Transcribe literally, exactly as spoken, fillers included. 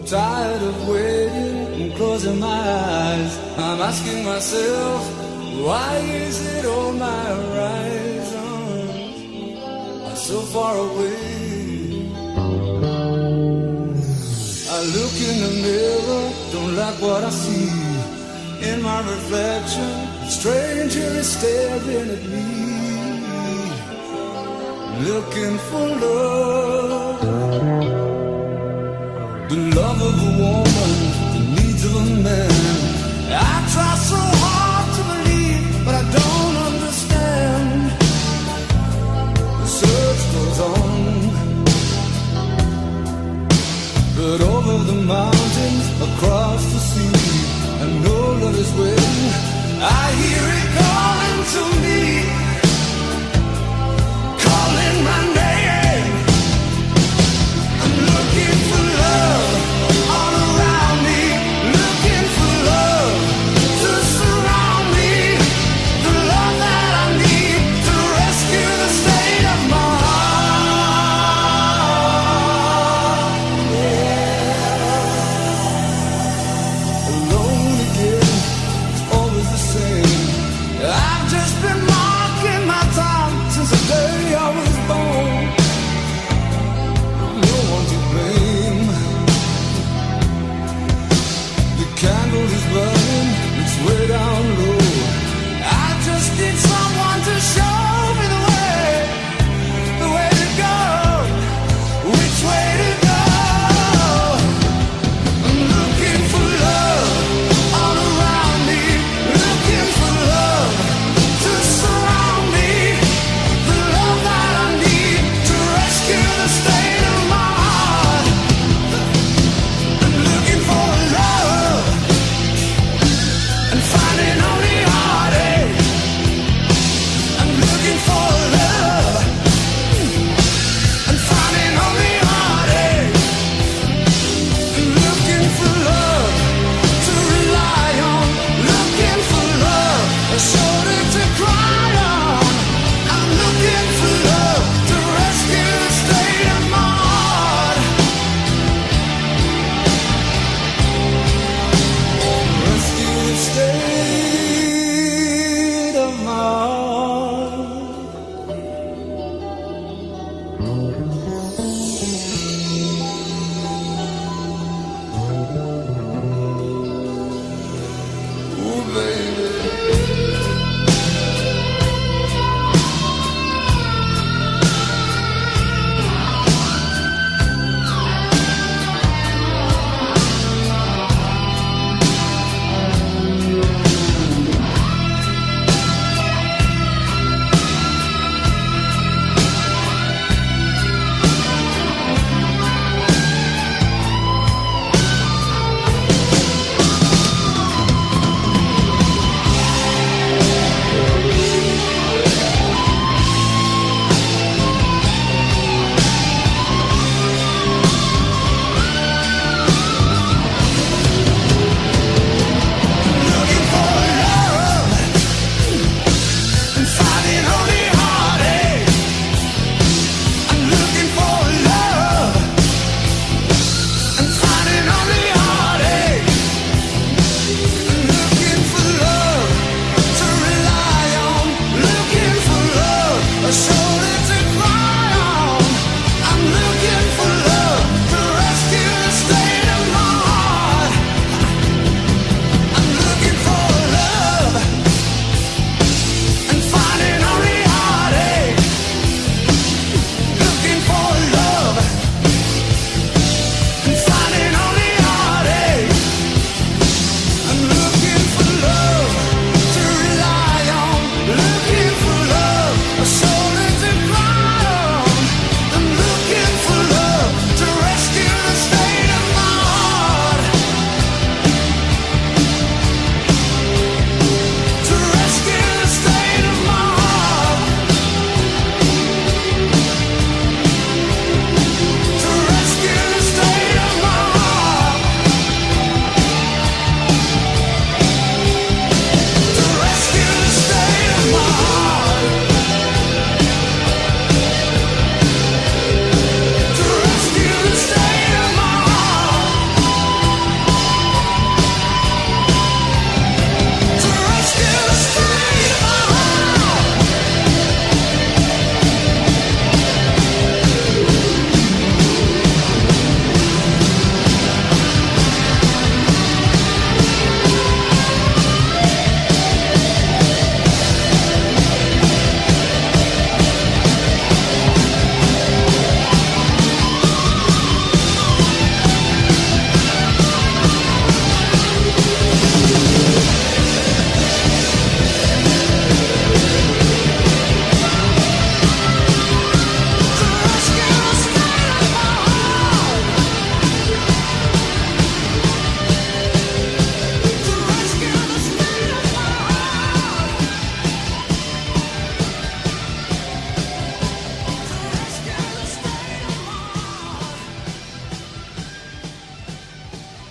tired of waiting and closing my eyes. I'm asking myself, why is it all my horizon are so far away? I look in the mirror, don't like what I see. In my reflection, a stranger is staring at me, looking for love. The love of a woman, the needs of a man. I try so hard to believe, but I don't understand. The search goes on, but over the mountains, across the sea, I know love is waiting. I hear it calling to me, calling my name. I'm looking for love all around me, looking for love to surround me, the love that I need to rescue the state of my heart. Yeah. Alone again, it's always the same. I've just been marking my time since the day I was born. No one to blame. The candle is burning, it's way down low. I just need someone to show